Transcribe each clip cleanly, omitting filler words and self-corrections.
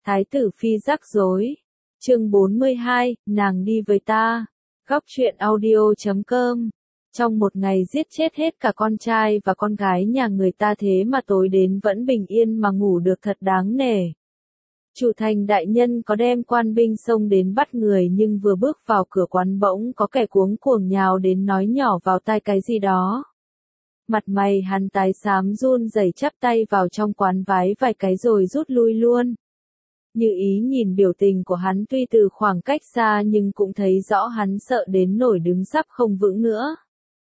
Thái tử phi rắc rối. Chương 42, nàng đi với ta. Góc truyện audio.com. Trong một ngày giết chết hết cả con trai và con gái nhà người ta thế mà tối đến vẫn bình yên mà ngủ được thật đáng nể. Chủ thành đại nhân có đem quan binh xông đến bắt người nhưng vừa bước vào cửa quán bỗng có kẻ cuống cuồng nhào đến nói nhỏ vào tai cái gì đó. Mặt mày hắn tái xám run rẩy chắp tay vào trong quán vái vài cái rồi rút lui luôn. Như Ý nhìn biểu tình của hắn tuy từ khoảng cách xa nhưng cũng thấy rõ hắn sợ đến nổi đứng sắp không vững nữa.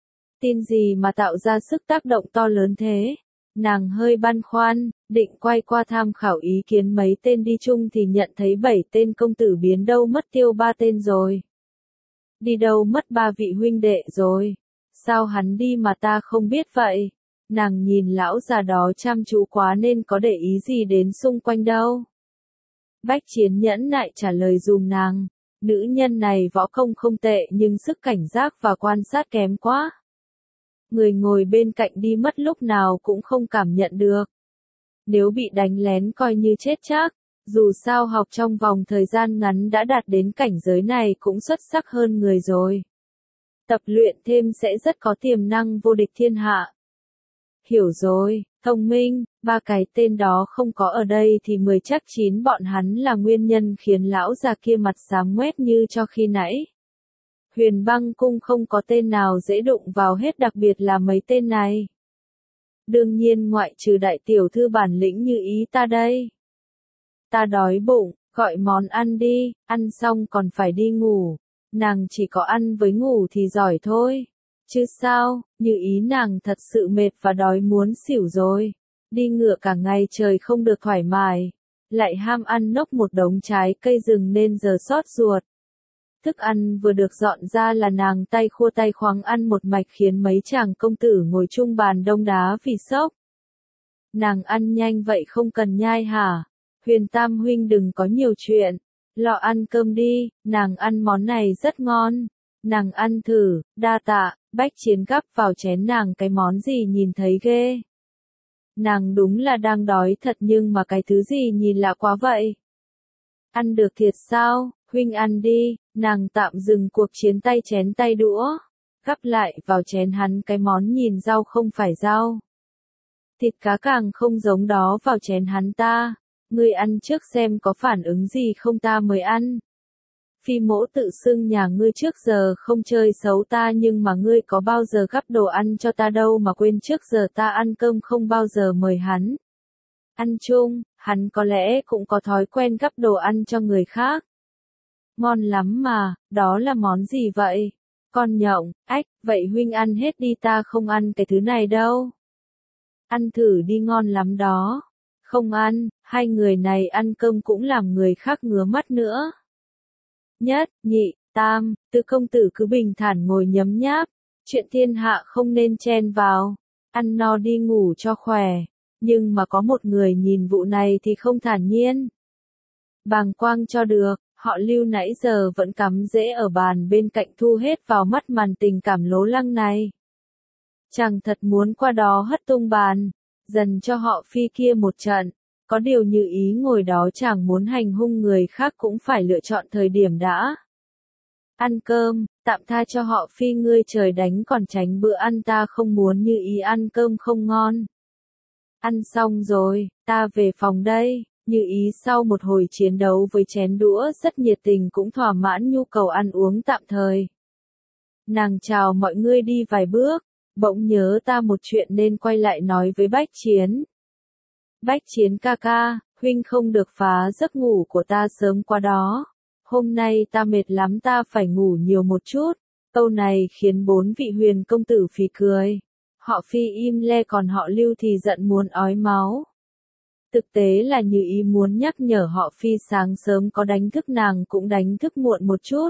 Tin gì mà tạo ra sức tác động to lớn thế? Nàng hơi băn khoăn, định quay qua tham khảo ý kiến mấy tên đi chung thì nhận thấy 7 tên công tử biến đâu mất tiêu 3 tên rồi. Đi đâu mất 3 vị huynh đệ rồi? Sao hắn đi mà ta không biết vậy? Nàng nhìn lão già đó chăm chú quá nên có để ý gì đến xung quanh đâu. Bách Chiến nhẫn nại trả lời dùm nàng, nữ nhân này võ công không tệ nhưng sức cảnh giác và quan sát kém quá. Người ngồi bên cạnh đi mất lúc nào cũng không cảm nhận được. Nếu bị đánh lén coi như chết chắc, dù sao học trong vòng thời gian ngắn đã đạt đến cảnh giới này cũng xuất sắc hơn người rồi. Tập luyện thêm sẽ rất có tiềm năng vô địch thiên hạ. Hiểu rồi, thông minh, 3 cái tên đó không có ở đây thì 10 chắc 9 bọn hắn là nguyên nhân khiến lão già kia mặt xám ngoét như cho khi nãy. Huyền Băng Cung không có tên nào dễ đụng vào hết, đặc biệt là mấy tên này. Đương nhiên ngoại trừ đại tiểu thư bản lĩnh Như Ý ta đây. Ta đói bụng, gọi món ăn đi, ăn xong còn phải đi ngủ. Nàng chỉ có ăn với ngủ thì giỏi thôi. Chứ sao, Như Ý nàng thật sự mệt và đói muốn xỉu rồi. Đi ngựa cả ngày trời không được thoải mái. Lại ham ăn nốc một đống trái cây rừng nên giờ xót ruột. Thức ăn vừa được dọn ra là nàng tay khua tay khoáng ăn một mạch khiến mấy chàng công tử ngồi chung bàn đông đá vì sốc. Nàng ăn nhanh vậy không cần nhai hả? Huyền Tam huynh đừng có nhiều chuyện. Lọ ăn cơm đi, nàng ăn món này rất ngon. Nàng ăn thử, đa tạ. Bách Chiến gắp vào chén nàng cái món gì nhìn thấy ghê. Nàng đúng là đang đói thật nhưng mà cái thứ gì nhìn lạ quá vậy. Ăn được thiệt sao, huynh ăn đi. Nàng tạm dừng cuộc chiến tay chén tay đũa. Gắp lại vào chén hắn cái món nhìn rau không phải rau. Thịt cá càng không giống đó vào chén hắn ta. Ngươi ăn trước xem có phản ứng gì không ta mới ăn. Phi Mỗ tự xưng nhà ngươi trước giờ không chơi xấu ta nhưng mà ngươi có bao giờ gắp đồ ăn cho ta đâu mà quên trước giờ ta ăn cơm không bao giờ mời hắn. Ăn chung, hắn có lẽ cũng có thói quen gắp đồ ăn cho người khác. Ngon lắm mà, đó là món gì vậy? Con nhộng, ách, vậy huynh ăn hết đi ta không ăn cái thứ này đâu. Ăn thử đi ngon lắm đó. Không ăn, hai người này ăn cơm cũng làm người khác ngứa mắt nữa. Nhất, nhị, tam, Tứ công tử cứ bình thản ngồi nhấm nháp. Chuyện thiên hạ không nên chen vào. Ăn no đi ngủ cho khỏe. Nhưng mà có một người nhìn vụ này thì không thản nhiên. Bàng quang cho được. Họ Lưu nãy giờ vẫn cắm rễ ở bàn bên cạnh thu hết vào mắt màn tình cảm lố lăng này. Chàng thật muốn qua đó hất tung bàn, dần cho họ Phi kia một trận. Có điều Như Ý ngồi đó chàng muốn hành hung người khác cũng phải lựa chọn thời điểm đã. Ăn cơm, tạm tha cho họ Phi ngươi trời đánh còn tránh bữa ăn ta không muốn Như Ý ăn cơm không ngon. Ăn xong rồi, ta về phòng đây. Như Ý sau một hồi chiến đấu với chén đũa rất nhiệt tình cũng thỏa mãn nhu cầu ăn uống tạm thời. Nàng chào mọi người đi vài bước, bỗng nhớ ta một chuyện nên quay lại nói với Bách Chiến. Bách Chiến ca ca, huynh không được phá giấc ngủ của ta sớm quá đó. Hôm nay ta mệt lắm ta phải ngủ nhiều một chút. Câu này khiến 4 vị huyền công tử phì cười. Họ Phi im le còn họ Lưu thì giận muốn ói máu. Thực tế là Như Ý muốn nhắc nhở họ Phi sáng sớm có đánh thức nàng cũng đánh thức muộn một chút.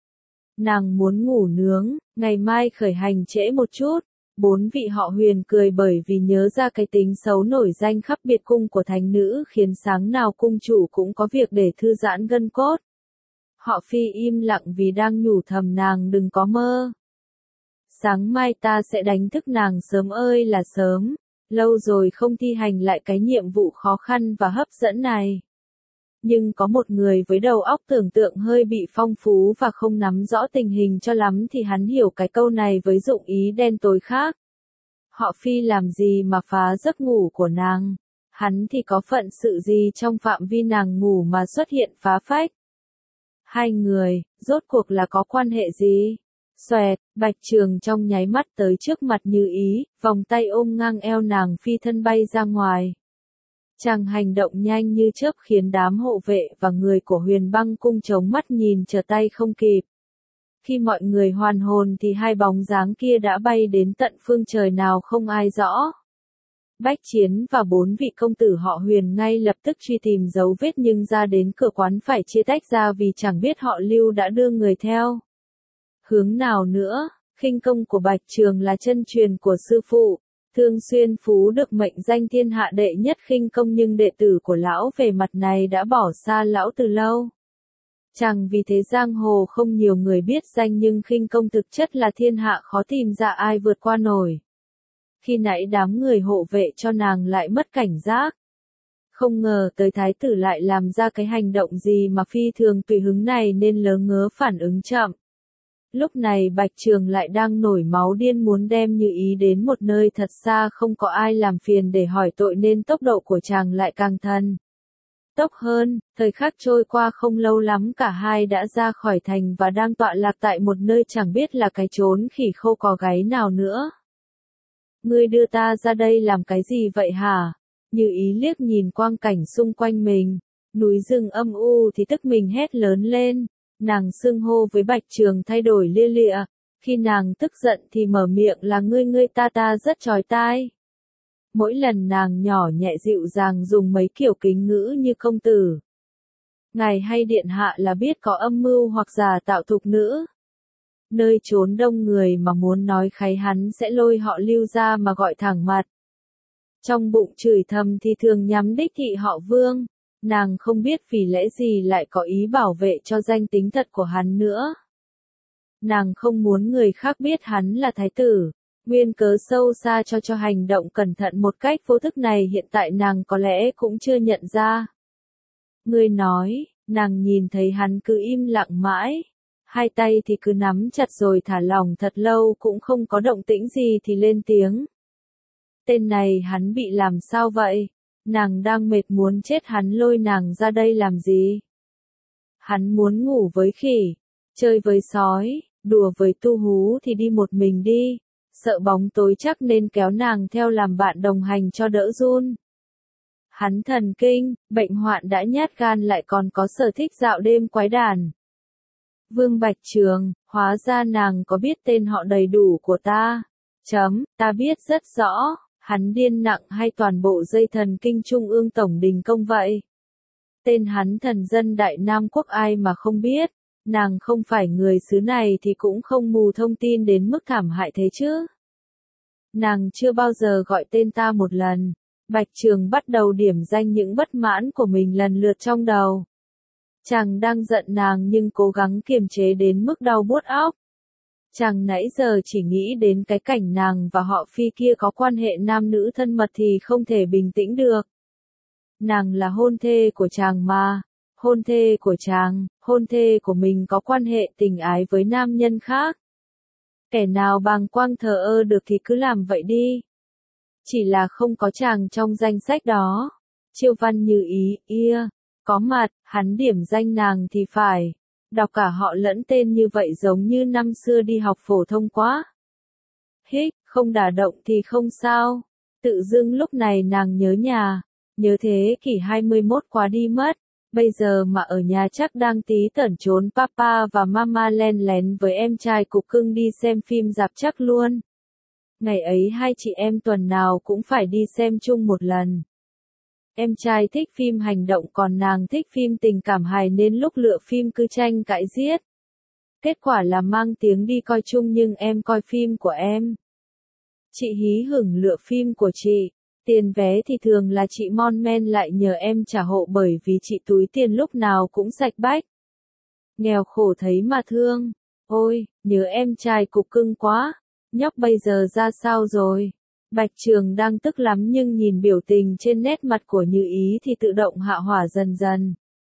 Nàng muốn ngủ nướng, ngày mai khởi hành trễ một chút. 4 vị họ Huyền cười bởi vì nhớ ra cái tính xấu nổi danh khắp biệt cung của thánh nữ khiến sáng nào cung chủ cũng có việc để thư giãn gân cốt. Họ Phi im lặng vì đang nhủ thầm nàng đừng có mơ. Sáng mai ta sẽ đánh thức nàng sớm ơi là sớm. Lâu rồi không thi hành lại cái nhiệm vụ khó khăn và hấp dẫn này. Nhưng có một người với đầu óc tưởng tượng hơi bị phong phú và không nắm rõ tình hình cho lắm thì hắn hiểu cái câu này với dụng ý đen tối khác. Họ Phi làm gì mà phá giấc ngủ của nàng? Hắn thì có phận sự gì trong phạm vi nàng ngủ mà xuất hiện phá phách? Hai người, rốt cuộc là có quan hệ gì? Xoẹt, Bạch Trường trong nháy mắt tới trước mặt Như Ý, vòng tay ôm ngang eo nàng phi thân bay ra ngoài. Chàng hành động nhanh như chớp khiến đám hộ vệ và người của Huyền Băng cung chống mắt nhìn trở tay không kịp. Khi mọi người hoàn hồn thì hai bóng dáng kia đã bay đến tận phương trời nào không ai rõ. Bách Chiến và 4 vị công tử họ Huyền ngay lập tức truy tìm dấu vết nhưng ra đến cửa quán phải chia tách ra vì chẳng biết họ Lưu đã đưa người theo hướng nào nữa. Khinh công của Bạch Trường là chân truyền của sư phụ. Thương Xuyên Phú được mệnh danh thiên hạ đệ nhất khinh công nhưng đệ tử của lão về mặt này đã bỏ xa lão từ lâu. Chẳng vì thế giang hồ không nhiều người biết danh nhưng khinh công thực chất là thiên hạ khó tìm ra ai vượt qua nổi. Khi nãy đám người hộ vệ cho nàng lại mất cảnh giác. Không ngờ tới thái tử lại làm ra cái hành động gì mà phi thường tùy hứng này nên lớ ngớ phản ứng chậm. Lúc này Bạch Trường lại đang nổi máu điên muốn đem Như Ý đến một nơi thật xa không có ai làm phiền để hỏi tội nên tốc độ của chàng lại càng thần tốc hơn. Thời khắc trôi qua không lâu lắm cả hai đã ra khỏi thành và đang tọa lạc tại một nơi chẳng biết là cái chốn khỉ khô có gáy nào nữa. Ngươi đưa ta ra đây làm cái gì vậy hả? Như Ý liếc nhìn quang cảnh xung quanh mình, núi rừng âm u thì tức mình hét lớn lên. Nàng xưng hô với Bạch Trường thay đổi lia lịa, khi nàng tức giận thì mở miệng là ngươi ta rất chói tai. Mỗi lần nàng nhỏ nhẹ dịu dàng dùng mấy kiểu kính ngữ như công tử, ngài hay điện hạ là biết có âm mưu hoặc giả tạo thục nữ. Nơi trốn đông người mà muốn nói kháy hắn sẽ lôi họ Lưu ra mà gọi thẳng mặt. Trong bụng chửi thầm thì thường nhắm đích thị họ Vương. Nàng không biết vì lẽ gì lại có ý bảo vệ cho danh tính thật của hắn nữa. Nàng không muốn người khác biết hắn là thái tử. Nguyên cớ sâu xa cho hành động cẩn thận một cách vô thức này hiện tại nàng có lẽ cũng chưa nhận ra. Ngươi nói, nàng nhìn thấy hắn cứ im lặng mãi. Hai tay thì cứ nắm chặt rồi thả lỏng thật lâu cũng không có động tĩnh gì thì lên tiếng. Tên này hắn bị làm sao vậy? Nàng đang mệt muốn chết hắn lôi nàng ra đây làm gì? Hắn muốn ngủ với khỉ, chơi với sói, đùa với tu hú thì đi một mình đi, sợ bóng tối chắc nên kéo nàng theo làm bạn đồng hành cho đỡ run. Hắn thần kinh, bệnh hoạn đã nhát gan lại còn có sở thích dạo đêm quái đản. Vương Bạch Trường, hóa ra nàng có biết tên họ đầy đủ của ta. Ta biết rất rõ. Hắn điên nặng hay toàn bộ dây thần kinh trung ương tổng đình công vậy? Tên hắn thần dân Đại Nam Quốc ai mà không biết, nàng không phải người xứ này thì cũng không mù thông tin đến mức thảm hại thế chứ. Nàng chưa bao giờ gọi tên ta một lần. Bạch Trường bắt đầu điểm danh những bất mãn của mình lần lượt trong đầu. Chàng đang giận nàng nhưng cố gắng kiềm chế đến mức đau buốt óc. Chàng nãy giờ chỉ nghĩ đến cái cảnh nàng và họ Phi kia có quan hệ nam nữ thân mật thì không thể bình tĩnh được. Nàng là hôn thê của chàng mà, hôn thê của chàng, hôn thê của mình có quan hệ tình ái với nam nhân khác. Kẻ nào bàng quang thờ ơ được thì cứ làm vậy đi. Chỉ là không có chàng trong danh sách đó. Chiêu Văn Như Ý, có mặt, hắn điểm danh nàng thì phải. Đọc cả họ lẫn tên như vậy giống như năm xưa đi học phổ thông quá. Không đả động thì không sao. Tự dưng lúc này nàng nhớ nhà, nhớ thế kỷ 21 quá đi mất. Bây giờ mà ở nhà chắc đang tí tởn trốn papa và mama len lén với em trai cục cưng đi xem phim rạp chắc luôn. Ngày ấy hai chị em tuần nào cũng phải đi xem chung một lần. Em trai thích phim hành động còn nàng thích phim tình cảm hài nên lúc lựa phim cứ tranh cãi giết. Kết quả là mang tiếng đi coi chung nhưng em coi phim của em. Chị hí hửng lựa phim của chị. Tiền vé thì thường là chị mon men lại nhờ em trả hộ bởi vì chị túi tiền lúc nào cũng sạch bách. Nghèo khổ thấy mà thương. Ôi, nhớ em trai cục cưng quá. Nhóc bây giờ ra sao rồi? Bạch Trường đang tức lắm nhưng nhìn biểu tình trên nét mặt của Như Ý thì tự động hạ hỏa dần dần.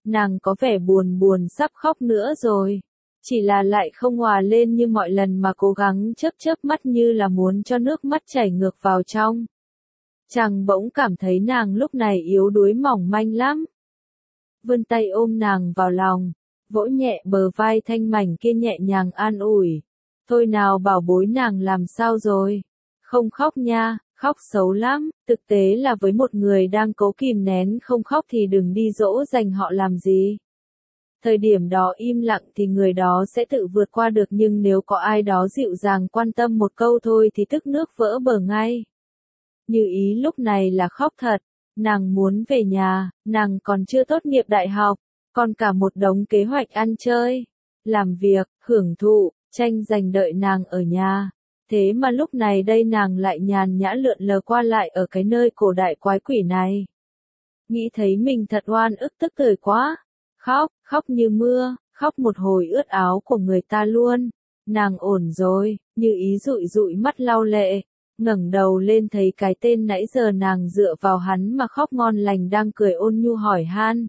Nàng có vẻ buồn buồn sắp khóc nữa rồi. Chỉ là lại không hòa lên như mọi lần mà cố gắng chớp chớp mắt như là muốn cho nước mắt chảy ngược vào trong. Chàng bỗng cảm thấy nàng lúc này yếu đuối mỏng manh lắm. Vươn tay ôm nàng vào lòng, vỗ nhẹ bờ vai thanh mảnh kia nhẹ nhàng an ủi. Thôi nào bảo bối, nàng làm sao rồi? Không khóc nha, khóc xấu lắm, thực tế là với một người đang cố kìm nén không khóc thì đừng đi dỗ dành họ làm gì. Thời điểm đó im lặng thì người đó sẽ tự vượt qua được, nhưng nếu có ai đó dịu dàng quan tâm một câu thôi thì tức nước vỡ bờ ngay. Như Ý lúc này là khóc thật, nàng muốn về nhà, nàng còn chưa tốt nghiệp đại học, còn cả một đống kế hoạch ăn chơi, làm việc, hưởng thụ, tranh giành đợi nàng ở nhà. Thế mà lúc này đây nàng lại nhàn nhã lượn lờ qua lại ở cái nơi cổ đại quái quỷ này. Nghĩ thấy mình thật oan ức tức cười quá. Khóc, khóc như mưa, khóc một hồi ướt áo của người ta luôn. Nàng ổn rồi, Như Ý dụi dụi mắt lau lệ, ngẩng đầu lên thấy cái tên nãy giờ nàng dựa vào hắn mà khóc ngon lành đang cười ôn nhu hỏi han.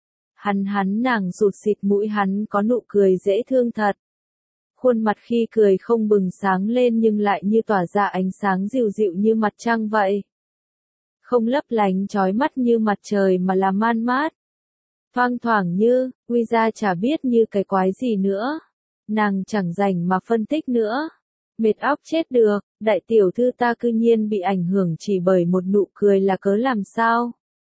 Hắn nàng rụt xịt mũi, hắn có nụ cười dễ thương thật. Khuôn mặt khi cười không bừng sáng lên nhưng lại như tỏa ra ánh sáng dịu dịu như mặt trăng vậy. Không lấp lánh chói mắt như mặt trời mà là man mát. Thoang thoảng như, quy ra chả biết như cái quái gì nữa. Nàng chẳng rảnh mà phân tích nữa. Mệt óc chết được, đại tiểu thư ta cư nhiên bị ảnh hưởng chỉ bởi một nụ cười là cớ làm sao?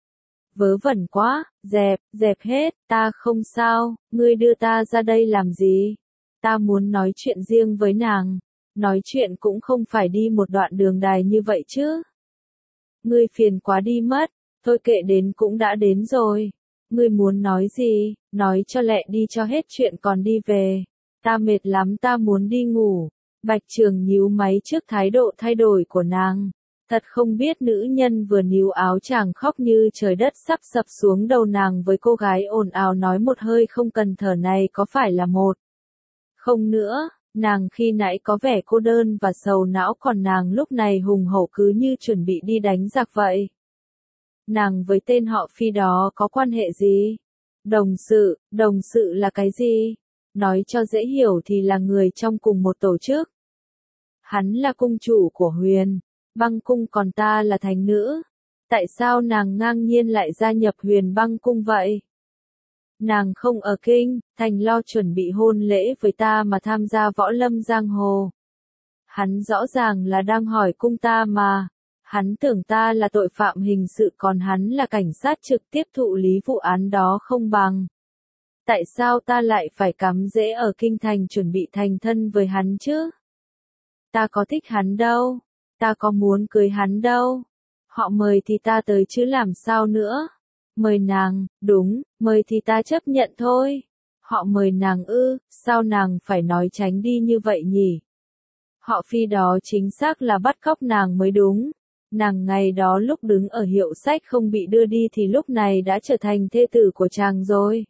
Vớ vẩn quá, dẹp hết, ta không sao, ngươi đưa ta ra đây làm gì? Ta muốn nói chuyện riêng với nàng. Nói chuyện cũng không phải đi một đoạn đường dài như vậy chứ. Ngươi phiền quá đi mất, thôi kệ, đến cũng đã đến rồi. Ngươi muốn nói gì, nói cho lẹ đi cho hết chuyện còn đi về. Ta mệt lắm, ta muốn đi ngủ. Bạch Trường nhíu máy trước thái độ thay đổi của nàng. Thật không biết nữ nhân vừa níu áo chàng khóc như trời đất sắp sập xuống đầu nàng với cô gái ồn ào nói một hơi không cần thở này có phải là một. Không nữa, nàng khi nãy có vẻ cô đơn và sầu não, còn nàng lúc này hùng hổ cứ như chuẩn bị đi đánh giặc vậy. Nàng với tên họ Phi đó có quan hệ gì? Đồng sự là cái gì? Nói cho dễ hiểu thì là người trong cùng một tổ chức. Hắn là cung chủ của Huyền Băng Cung, còn ta là thánh nữ. Tại sao nàng ngang nhiên lại gia nhập Huyền Băng Cung vậy? Nàng không ở kinh, thành lo chuẩn bị hôn lễ với ta mà tham gia võ lâm giang hồ. Hắn rõ ràng là đang hỏi cung ta mà. Hắn tưởng ta là tội phạm hình sự còn hắn là cảnh sát trực tiếp thụ lý vụ án đó không bằng. Tại sao ta lại phải cắm rễ ở kinh thành chuẩn bị thành thân với hắn chứ? Ta có thích hắn đâu. Ta có muốn cưới hắn đâu. Họ mời thì ta tới chứ làm sao nữa. Mời nàng, đúng, mời thì ta chấp nhận thôi. Họ mời nàng ư, sao nàng phải nói tránh đi như vậy nhỉ? Họ Phi đó chính xác là bắt cóc nàng mới đúng. Nàng ngày đó lúc đứng ở hiệu sách không bị đưa đi thì lúc này đã trở thành thê tử của chàng rồi.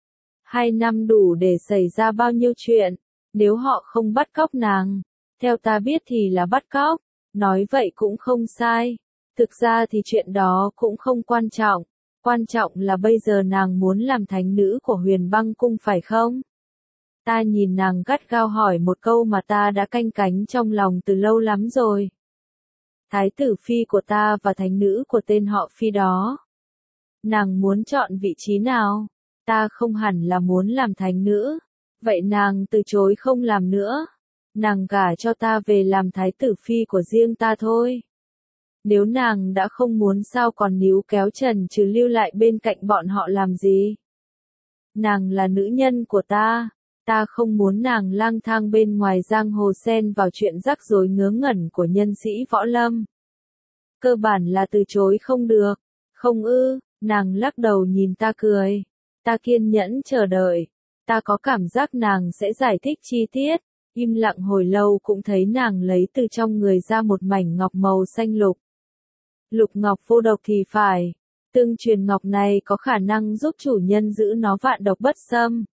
2 năm đủ để xảy ra bao nhiêu chuyện, nếu họ không bắt cóc nàng, theo ta biết thì là bắt cóc, nói vậy cũng không sai. Thực ra thì chuyện đó cũng không quan trọng, quan trọng là bây giờ nàng muốn làm thánh nữ của Huyền Băng Cung phải không? Ta nhìn nàng gắt gao hỏi một câu mà ta đã canh cánh trong lòng từ lâu lắm rồi. Thái tử Phi của ta và thánh nữ của tên họ Phi đó. Nàng muốn chọn vị trí nào? Ta không hẳn là muốn làm thánh nữ. Vậy nàng từ chối không làm nữa. Nàng gả cho ta về làm thái tử Phi của riêng ta thôi. Nếu nàng đã không muốn sao còn níu kéo trần trừ lưu lại bên cạnh bọn họ làm gì? Nàng là nữ nhân của ta. Ta không muốn nàng lang thang bên ngoài giang hồ xen vào chuyện rắc rối ngớ ngẩn của nhân sĩ võ lâm. Cơ bản là từ chối không được. Không ư, nàng lắc đầu nhìn ta cười. Ta kiên nhẫn chờ đợi. Ta có cảm giác nàng sẽ giải thích chi tiết. Im lặng hồi lâu cũng thấy nàng lấy từ trong người ra một mảnh ngọc màu xanh lục. Lục ngọc vô độc thì phải. Tương truyền ngọc này có khả năng giúp chủ nhân giữ nó vạn độc bất xâm.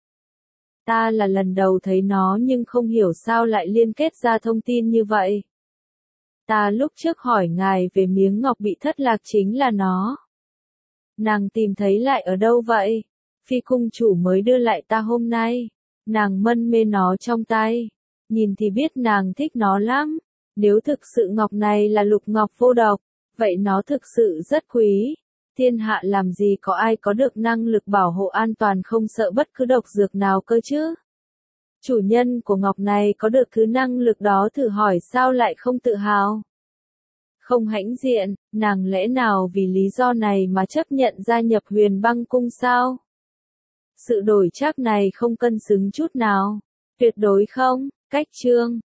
Ta là lần đầu thấy nó nhưng không hiểu sao lại liên kết ra thông tin như vậy. Ta lúc trước hỏi ngài về miếng ngọc bị thất lạc chính là nó. Nàng tìm thấy lại ở đâu vậy? Phi cung chủ mới đưa lại ta hôm nay. Nàng mân mê nó trong tay. Nhìn thì biết nàng thích nó lắm. Nếu thực sự ngọc này là lục ngọc vô độc, vậy nó thực sự rất quý. Thiên hạ làm gì có ai có được năng lực bảo hộ an toàn không sợ bất cứ độc dược nào cơ chứ? Chủ nhân của ngọc này có được thứ năng lực đó thử hỏi sao lại không tự hào? Không hãnh diện, nàng lẽ nào vì lý do này mà chấp nhận gia nhập Huyền Băng Cung sao? Sự đổi trác này không cân xứng chút nào. Tuyệt đối không. Cách chương